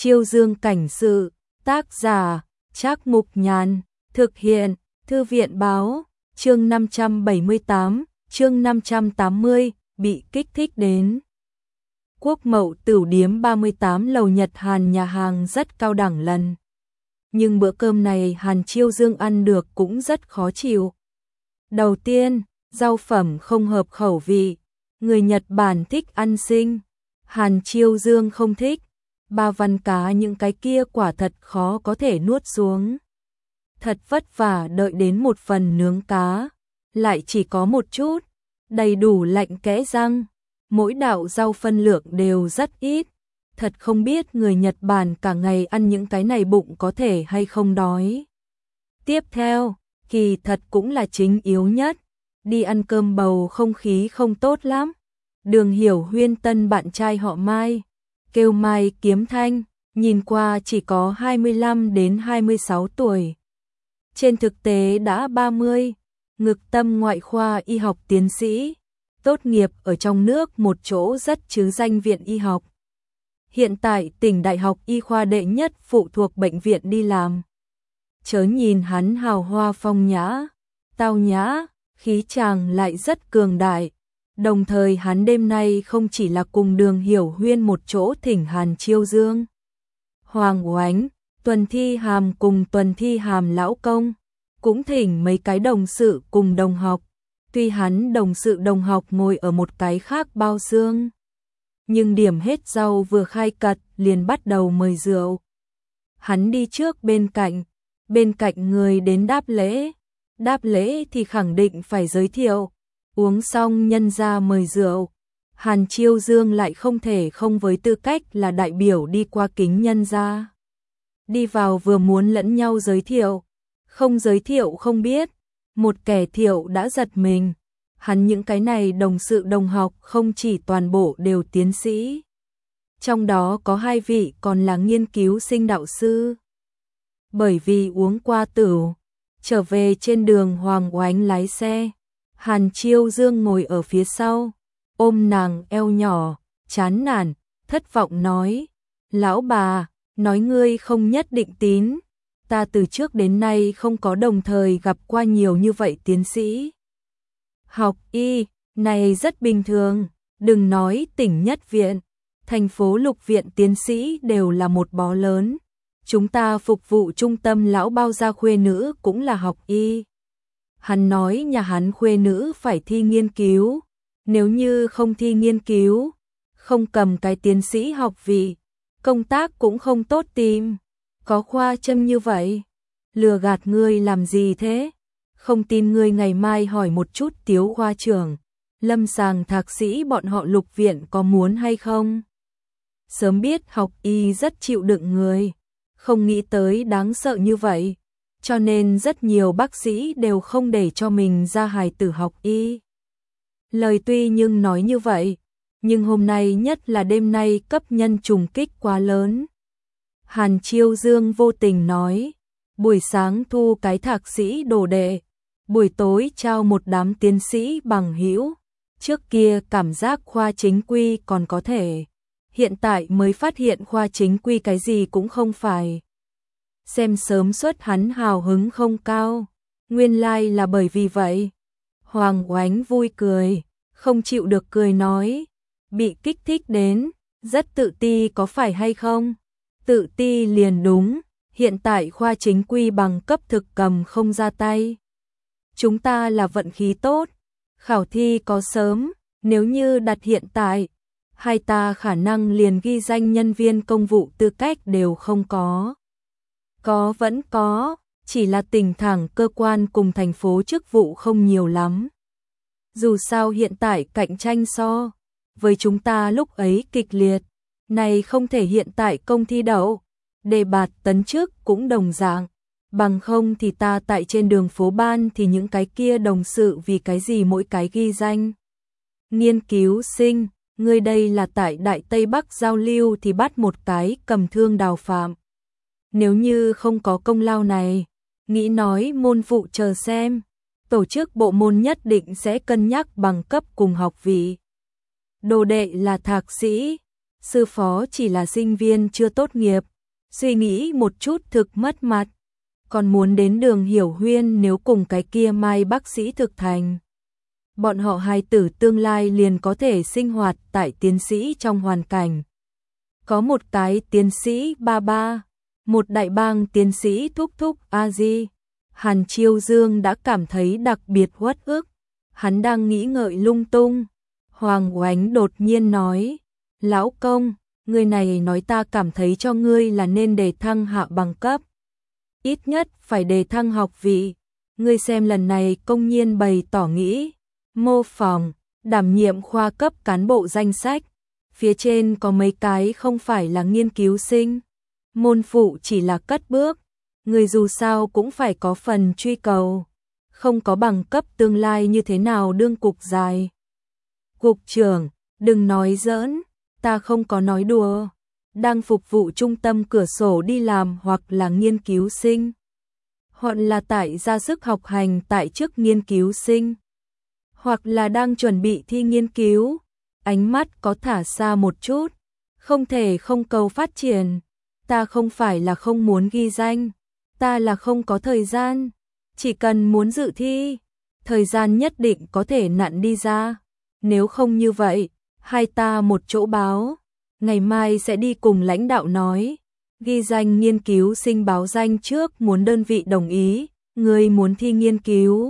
Chiêu Dương cảnh sự, tác giả, Trác Mục Nhàn, thực hiện, Thư viện báo, chương 578, chương 580, bị kích thích đến. Quốc Mậu Tửu Điếm 38 lầu Nhật Hàn, nhà hàng rất cao đẳng lần. Nhưng bữa cơm này Hàn Chiêu Dương ăn được cũng rất khó chịu. Đầu tiên, rau phẩm không hợp khẩu vị, người Nhật Bản thích ăn sinh, Hàn Chiêu Dương không thích. Ba văn cá những cái kia quả thật khó có thể nuốt xuống. Thật vất vả đợi đến một phần nướng cá, lại chỉ có một chút, đầy đủ lạnh kẽ răng. Mỗi đạo rau phân lượng đều rất ít, thật không biết người Nhật Bản cả ngày ăn những cái này bụng có thể hay không đói. Tiếp theo, kỳ thật cũng là chính yếu nhất, đi ăn cơm bầu không khí không tốt lắm. Đường Hiểu Huyên tân bạn trai họ Mai, kêu Mai Kiếm Thanh, nhìn qua chỉ có 25 đến 26 tuổi. Trên thực tế đã 30, ngực tâm ngoại khoa y học tiến sĩ, tốt nghiệp ở trong nước một chỗ rất chứ danh viện y học. Hiện tại tỉnh Đại học Y khoa đệ nhất phụ thuộc bệnh viện đi làm. Chớ nhìn hắn hào hoa phong nhã, tao nhã, khí chàng lại rất cường đại. Đồng thời hắn đêm nay không chỉ là cùng Đường Hiểu Huyên một chỗ thỉnh Hàn Chiêu Dương, Hoàng Oánh, Tuần Thi Hàm cùng Tuần Thi Hàm lão công, cũng thỉnh mấy cái đồng sự cùng đồng học. Tuy hắn đồng sự đồng học ngồi ở một cái khác bao xương, nhưng điểm hết rau vừa khai cật liền bắt đầu mời rượu. Hắn đi trước bên cạnh người đến đáp lễ thì khẳng định phải giới thiệu. Uống xong nhân ra mời rượu, Hàn Chiêu Dương lại không thể không với tư cách là đại biểu đi qua kính nhân ra. Đi vào vừa muốn lẫn nhau giới thiệu, không giới thiệu không biết, một kẻ thiệu đã giật mình. Hắn những cái này đồng sự đồng học không chỉ toàn bộ đều tiến sĩ, trong đó có 2 vị còn là nghiên cứu sinh đạo sư. Bởi vì uống qua tửu, trở về trên đường Hoàng Oánh lái xe, Hàn Chiêu Dương ngồi ở phía sau, ôm nàng eo nhỏ, chán nản, thất vọng nói, lão bà, nói ngươi không nhất định tín, ta từ trước đến nay không có đồng thời gặp qua nhiều như vậy tiến sĩ. Học y, này rất bình thường, đừng nói tỉnh nhất viện, thành phố lục viện tiến sĩ đều là một bó lớn. Chúng ta phục vụ trung tâm lão bao gia khuê nữ cũng là học y. Hắn nói nhà hắn khuê nữ phải thi nghiên cứu, nếu như không thi nghiên cứu, không cầm cái tiến sĩ học vị, công tác cũng không tốt tìm. Có khoa châm như vậy, lừa gạt ngươi làm gì thế? Không tin ngươi ngày mai hỏi một chút Tiếu khoa trưởng, lâm sàng thạc sĩ bọn họ lục viện có muốn hay không? Sớm biết học y rất chịu đựng người, không nghĩ tới đáng sợ như vậy, cho nên rất nhiều bác sĩ đều không để cho mình ra hài tử học y. Lời tuy nhưng nói như vậy, nhưng hôm nay nhất là đêm nay cấp nhân trùng kích quá lớn. Hàn Chiêu Dương vô tình nói, buổi sáng thu cái thạc sĩ đồ đệ, buổi tối trao một đám tiến sĩ bằng hữu. Trước kia cảm giác khoa chính quy còn có thể, hiện tại mới phát hiện khoa chính quy cái gì cũng không phải. Xem sớm suất hắn hào hứng không cao, nguyên lai là bởi vì vậy. Hoàng Oánh vui cười, không chịu được cười nói, bị kích thích đến, rất tự ti có phải hay không? Tự ti liền đúng, hiện tại khoa chính quy bằng cấp thực cầm không ra tay. Chúng ta là vận khí tốt, khảo thi có sớm, nếu như đặt hiện tại, hai ta khả năng liền ghi danh nhân viên công vụ tư cách đều không có. Có vẫn có, chỉ là tỉnh thẳng cơ quan cùng thành phố chức vụ không nhiều lắm. Dù sao hiện tại cạnh tranh so với chúng ta lúc ấy kịch liệt, này không thể hiện tại công thi đậu, đề bạt tấn chức cũng đồng dạng, bằng không thì ta tại trên đường phố ban thì những cái kia đồng sự vì cái gì mỗi cái ghi danh. Nghiên cứu sinh, ngươi đây là tại Đại Tây Bắc giao lưu thì bắt một cái cầm thương đào phạm. Nếu như không có công lao này, nghĩ nói môn phụ chờ xem, tổ chức bộ môn nhất định sẽ cân nhắc bằng cấp cùng học vị. Đồ đệ là thạc sĩ, sư phó chỉ là sinh viên chưa tốt nghiệp, suy nghĩ một chút thực mất mặt. Còn muốn đến Đường Hiểu Huyên nếu cùng cái kia Mai bác sĩ thực thành. Bọn họ hai tử tương lai liền có thể sinh hoạt tại tiến sĩ trong hoàn cảnh. Có một cái tiến sĩ ba ba, một đại bang tiến sĩ thúc thúc a di. Hàn Chiêu Dương đã cảm thấy đặc biệt uất ức. Hắn đang nghĩ ngợi lung tung. Hoàng Oánh đột nhiên nói, lão công, người này nói ta cảm thấy cho ngươi là nên đề thăng hạ bằng cấp. Ít nhất phải đề thăng học vị. Ngươi xem lần này công nhiên bày tỏ nghĩ. Mô phỏng, đảm nhiệm khoa cấp cán bộ danh sách. Phía trên có mấy cái không phải là nghiên cứu sinh. Môn phụ chỉ là cất bước. Người dù sao cũng phải có phần truy cầu. Không có bằng cấp tương lai như thế nào đương cục dài. Cục trưởng, đừng nói giỡn, ta không có nói đùa. Đang phục vụ trung tâm cửa sổ đi làm hoặc là nghiên cứu sinh. Hoặc là tại ra sức học hành tại chức nghiên cứu sinh. Hoặc là đang chuẩn bị thi nghiên cứu. Ánh mắt có thả xa một chút. Không thể không cầu phát triển. Ta không phải là không muốn ghi danh. Ta là không có thời gian. Chỉ cần muốn dự thi. Thời gian nhất định có thể nặn đi ra. Nếu không như vậy, hai ta một chỗ báo. Ngày mai sẽ đi cùng lãnh đạo nói. Ghi danh nghiên cứu sinh báo danh trước muốn đơn vị đồng ý. Người muốn thi nghiên cứu.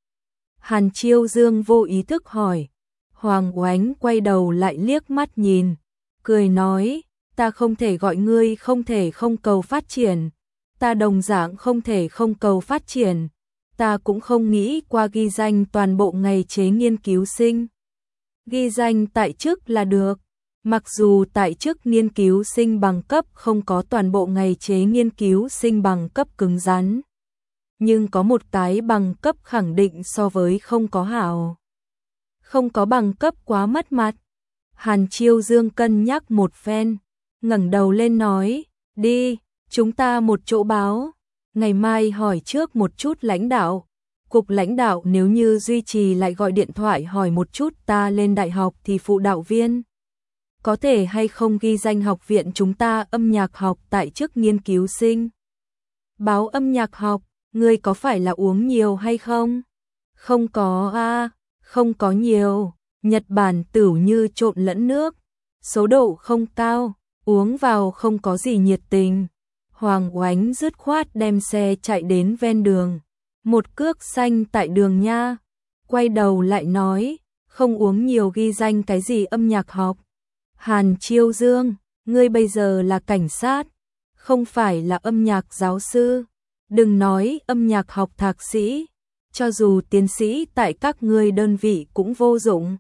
Hàn Chiêu Dương vô ý thức hỏi. Hoàng Oánh quay đầu lại liếc mắt nhìn. Cười nói, ta không thể gọi ngươi không thể không cầu phát triển. Ta đồng dạng không thể không cầu phát triển. Ta cũng không nghĩ qua ghi danh toàn bộ ngày chế nghiên cứu sinh. Ghi danh tại chức là được. Mặc dù tại chức nghiên cứu sinh bằng cấp không có toàn bộ ngày chế nghiên cứu sinh bằng cấp cứng rắn. Nhưng có một cái bằng cấp khẳng định so với không có hảo. Không có bằng cấp quá mất mặt. Hàn Chiêu Dương cân nhắc một phen. Ngẩng đầu lên nói, đi, chúng ta một chỗ báo. Ngày mai hỏi trước một chút lãnh đạo. Cục lãnh đạo nếu như duy trì lại gọi điện thoại hỏi một chút ta lên đại học thì phụ đạo viên. Có thể hay không ghi danh học viện chúng ta âm nhạc học tại chức nghiên cứu sinh. Báo âm nhạc học, ngươi có phải là uống nhiều hay không? Không có a, không có nhiều. Nhật Bản tửu như trộn lẫn nước. Số độ không cao, uống vào không có gì nhiệt tình. Hoàng Oánh dứt khoát đem xe chạy đến ven đường. Một cước xanh tại đường nha. Quay đầu lại nói, không uống nhiều ghi danh cái gì âm nhạc học. Hàn Chiêu Dương, ngươi bây giờ là cảnh sát, không phải là âm nhạc giáo sư. Đừng nói âm nhạc học thạc sĩ, cho dù tiến sĩ tại các ngươi đơn vị cũng vô dụng.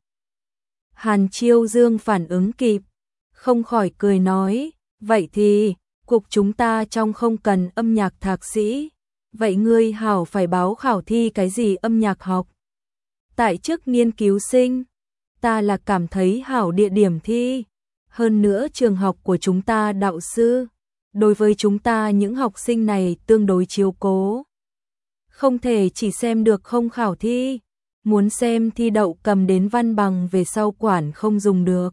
Hàn Chiêu Dương phản ứng kịp, không khỏi cười nói, vậy thì, cục chúng ta trong không cần âm nhạc thạc sĩ. Vậy ngươi hảo phải báo khảo thi cái gì âm nhạc học? Tại chức nghiên cứu sinh, ta là cảm thấy hảo địa điểm thi. Hơn nữa trường học của chúng ta đạo sư, đối với chúng ta những học sinh này tương đối chiếu cố. Không thể chỉ xem được không khảo thi, muốn xem thi đậu cầm đến văn bằng về sau quản không dùng được.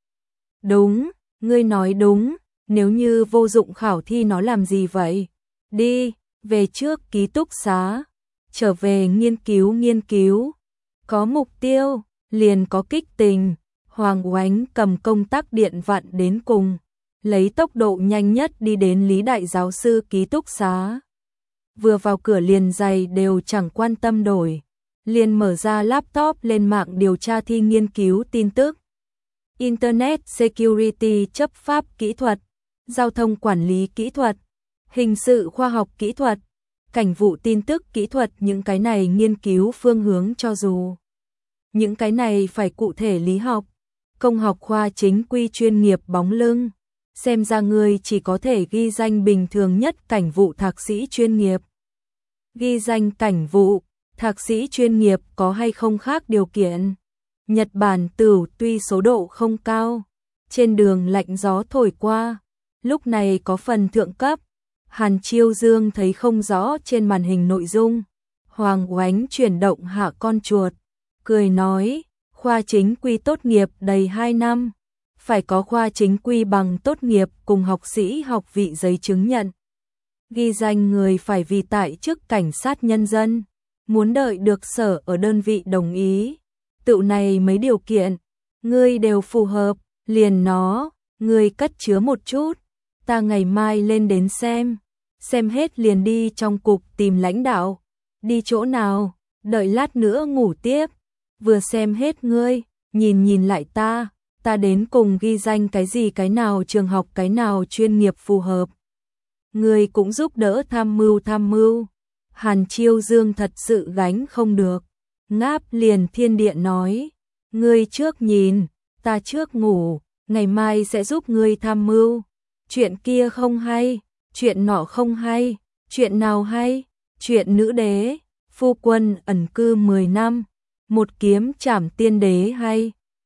Đúng, ngươi nói đúng, nếu như vô dụng khảo thi nó làm gì vậy? Đi, về trước ký túc xá, trở về nghiên cứu. Có mục tiêu, liền có kích tình. Hoàng Oánh cầm công tắc điện vặn đến cùng, lấy tốc độ nhanh nhất đi đến Lý Đại giáo sư ký túc xá. Vừa vào cửa liền giày đều chẳng quan tâm đổi, liền mở ra laptop lên mạng điều tra thi nghiên cứu tin tức. Internet Security chấp pháp kỹ thuật, giao thông quản lý kỹ thuật, hình sự khoa học kỹ thuật, cảnh vụ tin tức kỹ thuật, những cái này nghiên cứu phương hướng cho dù. Những cái này phải cụ thể lý học, công học khoa chính quy chuyên nghiệp bóng lưng. Xem ra ngươi chỉ có thể ghi danh bình thường nhất cảnh vụ thạc sĩ chuyên nghiệp. Ghi danh cảnh vụ, thạc sĩ chuyên nghiệp có hay không khác điều kiện. Nhật Bản tửu tuy số độ không cao, trên đường lạnh gió thổi qua, lúc này có phần thượng cấp. Hàn Chiêu Dương thấy không rõ trên màn hình nội dung. Hoàng Oánh chuyển động hạ con chuột, cười nói, khoa chính quy tốt nghiệp đầy 2 năm, phải có khoa chính quy bằng tốt nghiệp cùng học sĩ học vị giấy chứng nhận. Ghi danh người phải vì tại chức cảnh sát nhân dân, muốn đợi được sở ở đơn vị đồng ý. Tựu này mấy điều kiện, ngươi đều phù hợp, liền nó, ngươi cất chứa một chút, ta ngày mai lên đến xem hết liền đi trong cục tìm lãnh đạo. Đi chỗ nào, đợi lát nữa ngủ tiếp, vừa xem hết ngươi, nhìn lại ta đến cùng ghi danh cái gì, cái nào trường học, cái nào chuyên nghiệp phù hợp. Ngươi cũng giúp đỡ tham mưu. Hàn Chiêu Dương thật sự gánh không được, ngáp liền Thiên Điện nói, ngươi trước nhìn, ta trước ngủ, ngày mai sẽ giúp ngươi tham mưu. Chuyện kia không hay, chuyện nọ không hay, chuyện nào hay, chuyện nữ đế, phu quân ẩn cư 10 năm, một kiếm trảm tiên đế hay.